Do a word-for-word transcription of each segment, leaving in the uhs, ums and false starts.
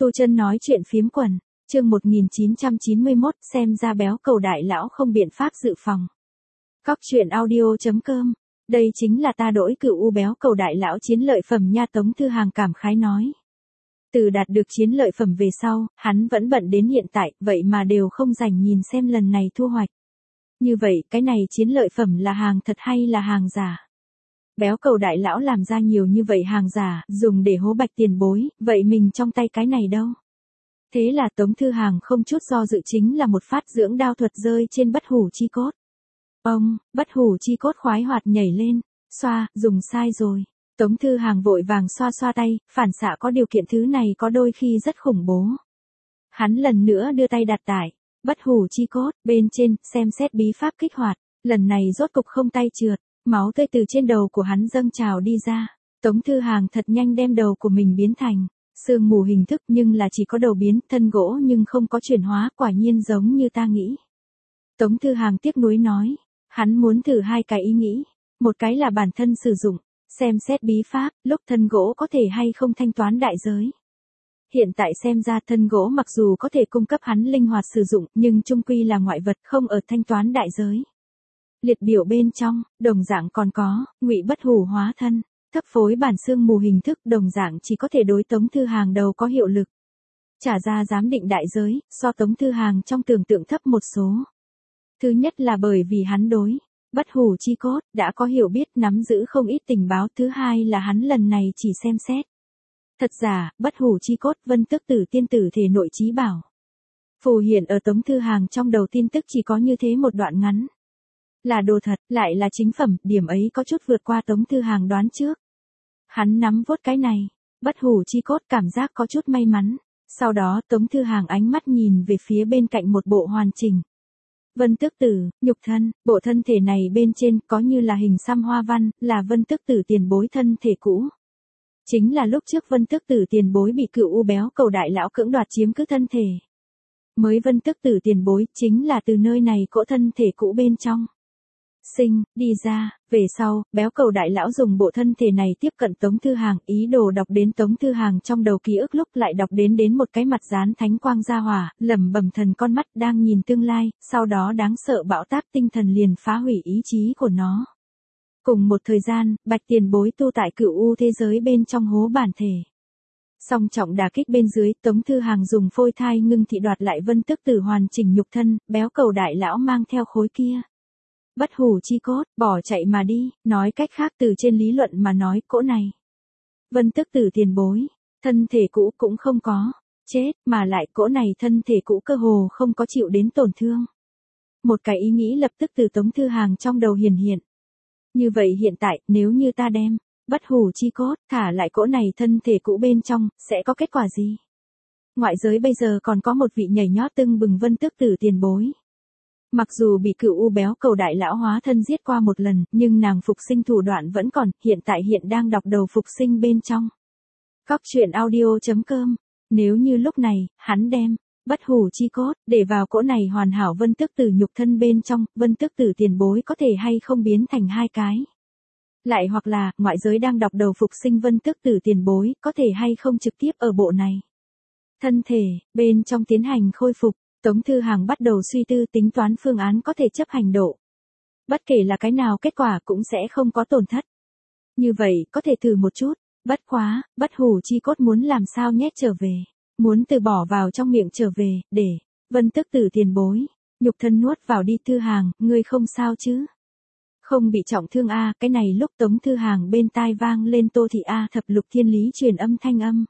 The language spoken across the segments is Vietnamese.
Tu Chân nói chuyện phiếm quần, chương một nghìn chín trăm chín mươi mốt, xem ra béo cầu đại lão không biện pháp dự phòng. Cóc truyện audio.com, đây chính là ta đổi cựu u béo cầu đại lão chiến lợi phẩm nha. Tống Thư Hàng cảm khái nói. Từ đạt được chiến lợi phẩm về sau, hắn vẫn bận đến hiện tại, vậy mà đều không rảnh nhìn xem lần này thu hoạch. Như vậy, cái này chiến lợi phẩm là hàng thật hay là hàng giả? Béo cầu đại lão làm ra nhiều như vậy hàng giả, dùng để hố Bạch tiền bối, vậy mình trong tay cái này đâu? Thế là Tống Thư Hàng không chút do dự chính là một phát dưỡng đao thuật rơi trên bất hủ chi cốt. Ông, bất hủ chi cốt khoái hoạt nhảy lên, xoa, dùng sai rồi. Tống Thư Hàng vội vàng xoa xoa tay, phản xạ có điều kiện thứ này có đôi khi rất khủng bố. Hắn lần nữa đưa tay đặt tại bất hủ chi cốt, bên trên, xem xét bí pháp kích hoạt, lần này rốt cục không tay trượt, máu tươi từ trên đầu của hắn dâng trào đi ra. Tống Thư Hàng thật nhanh đem đầu của mình biến thành sương mù hình thức, nhưng là chỉ có đầu biến, thân gỗ nhưng không có chuyển hóa, quả nhiên giống như ta nghĩ. Tống Thư Hàng tiếc nuối nói, hắn muốn thử hai cái ý nghĩ, một cái là bản thân sử dụng, xem xét bí pháp, lúc thân gỗ có thể hay không thanh toán đại giới. Hiện tại xem ra thân gỗ mặc dù có thể cung cấp hắn linh hoạt sử dụng, nhưng chung quy là ngoại vật, không ở thanh toán đại giới. Liệt biểu bên trong, đồng dạng còn có, ngụy bất hủ hóa thân, thấp phối bản xương mù hình thức, đồng dạng chỉ có thể đối Tống Thư Hàng đầu có hiệu lực. Trả ra giám định đại giới, so Tống Thư Hàng trong tưởng tượng thấp một số. Thứ nhất là bởi vì hắn đối bất hủ chi cốt đã có hiểu biết, nắm giữ không ít tình báo. Thứ hai là hắn lần này chỉ xem xét thật giả, bất hủ chi cốt, Vân Tước Tử tiên tử thể nội chí bảo. Phù hiện ở Tống Thư Hàng trong đầu tin tức chỉ có như thế một đoạn ngắn. Là đồ thật, lại là chính phẩm, điểm ấy có chút vượt qua Tống Thư Hàng đoán trước. Hắn nắm vốt cái này, bất hủ chi cốt, cảm giác có chút may mắn. Sau đó Tống Thư Hàng ánh mắt nhìn về phía bên cạnh một bộ hoàn chỉnh Vân Tước Tử, nhục thân, bộ thân thể này bên trên có như là hình xăm hoa văn, là Vân Tước Tử tiền bối thân thể cũ. Chính là lúc trước Vân Tước Tử tiền bối bị cựu u béo cầu đại lão cưỡng đoạt chiếm cứ thân thể. Mới Vân Tước Tử tiền bối chính là từ nơi này cỗ thân thể cũ bên trong sinh đi ra. Về sau, béo cầu đại lão dùng bộ thân thể này tiếp cận Tống Thư Hàng, ý đồ đọc đến Tống Thư Hàng trong đầu ký ức, lúc lại đọc đến đến một cái mặt dán thánh quang gia hỏa, lẩm bẩm thần con mắt đang nhìn tương lai, sau đó đáng sợ bão táp tinh thần liền phá hủy ý chí của nó. Cùng một thời gian, Bạch tiền bối tu tại cựu u thế giới bên trong hố bản thể. Song trọng đả kích bên dưới, Tống Thư Hàng dùng phôi thai ngưng thị đoạt lại Vân Tước Tử hoàn chỉnh nhục thân, béo cầu đại lão mang theo khối kia bất hủ chi cốt, bỏ chạy mà đi. Nói cách khác, từ trên lý luận mà nói, cỗ này Vân Tước Tử tiền bối, thân thể cũ cũng không có chết, mà lại cỗ này thân thể cũ cơ hồ không có chịu đến tổn thương. Một cái ý nghĩ lập tức từ Tống Thư Hàng trong đầu hiển hiện. Như vậy hiện tại, nếu như ta đem bất hủ chi cốt thả lại cỗ này thân thể cũ bên trong, sẽ có kết quả gì? Ngoại giới bây giờ còn có một vị nhảy nhót tưng bừng Vân Tước Tử tiền bối. Mặc dù bị cựu u béo cầu đại lão hóa thân giết qua một lần, nhưng nàng phục sinh thủ đoạn vẫn còn, hiện tại hiện đang đọc đầu phục sinh bên trong. Cóc truyện audio.com, nếu như lúc này, hắn đem bất hủ chi cốt để vào cỗ này hoàn hảo Vân Tước Tử nhục thân bên trong, Vân Tước Tử tiền bối có thể hay không biến thành hai cái? Lại hoặc là, ngoại giới đang đọc đầu phục sinh Vân Tước Tử tiền bối, có thể hay không trực tiếp ở bộ này thân thể bên trong tiến hành khôi phục? Tống Thư Hàng bắt đầu suy tư, tính toán phương án có thể chấp hành độ. Bất kể là cái nào, kết quả cũng sẽ không có tổn thất. Như vậy, có thể thử một chút. Bất quá, bất hủ chi cốt muốn làm sao nhét trở về. Muốn từ bỏ vào trong miệng trở về, để Vân Tước Tử tiền bối nhục thân nuốt vào đi. Thư Hàng, ngươi không sao chứ? Không bị trọng thương a? Cái này lúc Tống Thư Hàng bên tai vang lên Tô Thị A Thập Lục thiên lý truyền âm thanh âm.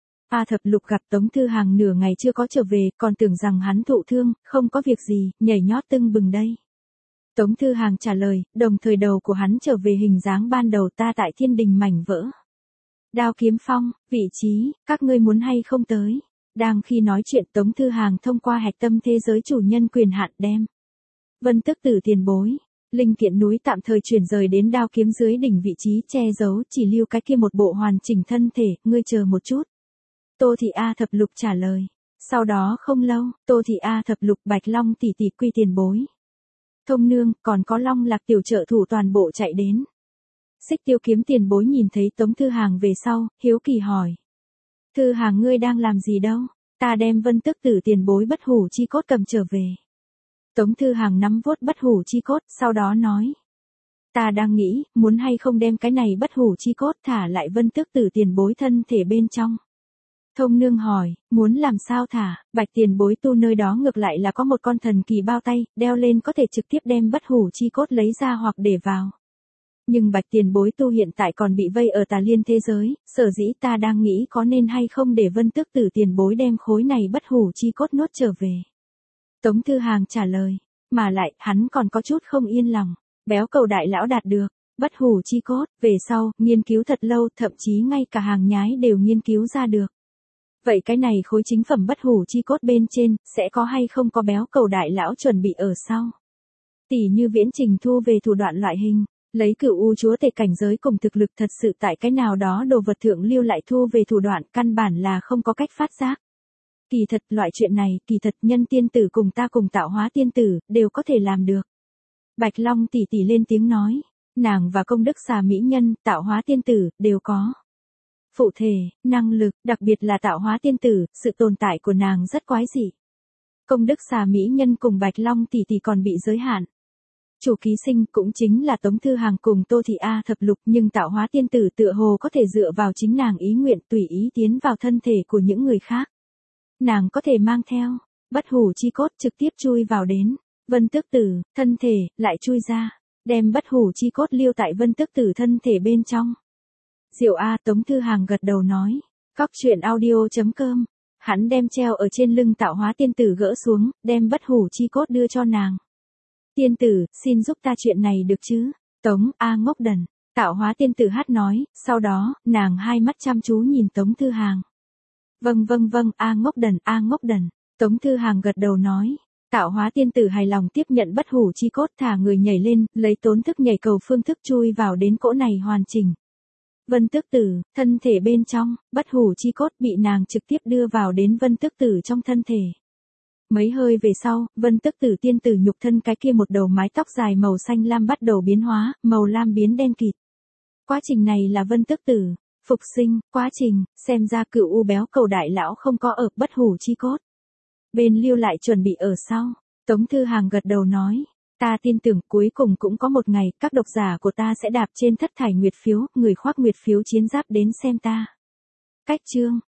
A Thập Lục gặp Tống Thư Hàng nửa ngày chưa có trở về, còn tưởng rằng hắn thụ thương, không có việc gì, nhảy nhót tưng bừng đây. Tống Thư Hàng trả lời, đồng thời đầu của hắn trở về hình dáng ban đầu, ta tại thiên đình mảnh vỡ. Đao kiếm phong, vị trí, các ngươi muốn hay không tới? Đang khi nói chuyện, Tống Thư Hàng thông qua hạch tâm thế giới chủ nhân quyền hạn đem Vân Tước Tử tiền bối linh kiện núi tạm thời chuyển rời đến đao kiếm dưới đỉnh vị trí che giấu, chỉ lưu cái kia một bộ hoàn chỉnh thân thể, ngươi chờ một chút. Tô Thị A Thập Lục trả lời. Sau đó không lâu, Tô Thị A Thập Lục, Bạch Long tỷ tỷ, Quy tiền bối, Thông nương, còn có Long Lạc tiểu trợ thủ toàn bộ chạy đến. Xích Tiêu kiếm tiền bối nhìn thấy Tống Thư Hàng về sau, hiếu kỳ hỏi. Thư Hàng ngươi đang làm gì đâu? Ta đem Vân Tước Tử tiền bối bất hủ chi cốt cầm trở về. Tống Thư Hàng nắm vuốt bất hủ chi cốt, sau đó nói. Ta đang nghĩ, muốn hay không đem cái này bất hủ chi cốt thả lại Vân Tước Tử tiền bối thân thể bên trong. Thông nương hỏi, muốn làm sao thả, bạch tiền bối tu nơi đó ngược lại là có một con thần kỳ bao tay, đeo lên có thể trực tiếp đem bất hủ chi cốt lấy ra hoặc để vào. Nhưng bạch tiền bối tu hiện tại còn bị vây ở tà liên thế giới, sở dĩ ta đang nghĩ có nên hay không để Vân Tước Tử tiền bối đem khối này bất hủ chi cốt nuốt trở về. Tống Thư Hàng trả lời, mà lại, hắn còn có chút không yên lòng, béo cầu đại lão đạt được, bất hủ chi cốt, về sau, nghiên cứu thật lâu, thậm chí ngay cả hàng nhái đều nghiên cứu ra được. Vậy cái này khối chính phẩm bất hủ chi cốt bên trên, sẽ có hay không có béo cầu đại lão chuẩn bị ở sau. Tỷ như viễn trình thu về thủ đoạn loại hình, lấy cửu u chúa tể cảnh giới cùng thực lực thật sự tại cái nào đó đồ vật thượng lưu lại thu về thủ đoạn căn bản là không có cách phát giác. Kỳ thật loại chuyện này, kỳ thật nhân tiên tử cùng ta cùng tạo hóa tiên tử, đều có thể làm được. Bạch Long tỷ tỷ lên tiếng nói, nàng và công đức xà mỹ nhân, tạo hóa tiên tử, đều có. Phụ thể, năng lực, đặc biệt là tạo hóa tiên tử, sự tồn tại của nàng rất quái dị. Công đức xà mỹ nhân cùng Bạch Long tỷ tỷ còn bị giới hạn. Chủ ký sinh cũng chính là Tống Thư Hàng cùng Tô Thị A thập lục, nhưng tạo hóa tiên tử tựa hồ có thể dựa vào chính nàng ý nguyện tùy ý tiến vào thân thể của những người khác. Nàng có thể mang theo, bất hủ chi cốt trực tiếp chui vào đến, Vân Tước Tử, thân thể, lại chui ra, đem bất hủ chi cốt lưu tại Vân Tước Tử thân thể bên trong. Diệu A Tống Thư Hàng gật đầu nói, cóc truyện audio chấm com, hắn đem treo ở trên lưng tạo hóa tiên tử gỡ xuống, đem bất hủ chi cốt đưa cho nàng. Tiên tử, xin giúp ta chuyện này được chứ? Tống A ngốc đần, tạo hóa tiên tử hát nói, sau đó, nàng hai mắt chăm chú nhìn Tống Thư Hàng. Vâng vâng vâng, A ngốc đần, A ngốc đần, Tống Thư Hàng gật đầu nói. Tạo hóa tiên tử hài lòng tiếp nhận bất hủ chi cốt, thả người nhảy lên, lấy tốn thức nhảy cầu phương thức chui vào đến cỗ này hoàn chỉnh. Vân Tước Tử, thân thể bên trong, bất hủ chi cốt bị nàng trực tiếp đưa vào đến Vân Tước Tử trong thân thể. Mấy hơi về sau, Vân Tước Tử tiên tử nhục thân cái kia một đầu mái tóc dài màu xanh lam bắt đầu biến hóa, màu lam biến đen kịt. Quá trình này là Vân Tước Tử phục sinh, quá trình, xem ra cựu u béo cầu đại lão không có ở bất hủ chi cốt. Bên lưu lại chuẩn bị ở sau. Tống Thư Hàng gật đầu nói, ta tin tưởng cuối cùng cũng có một ngày, các độc giả của ta sẽ đạp trên thất thải nguyệt phiếu, người khoác nguyệt phiếu chiến giáp đến xem ta. Cách chương